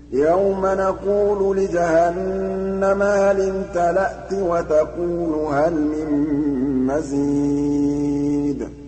يَوْمَ نَقُولُ لِجَهَنَّمَ هَلِ امْتَلَأْتِ وَتَقُولُ هَلْ مِن مَّزِيدٍ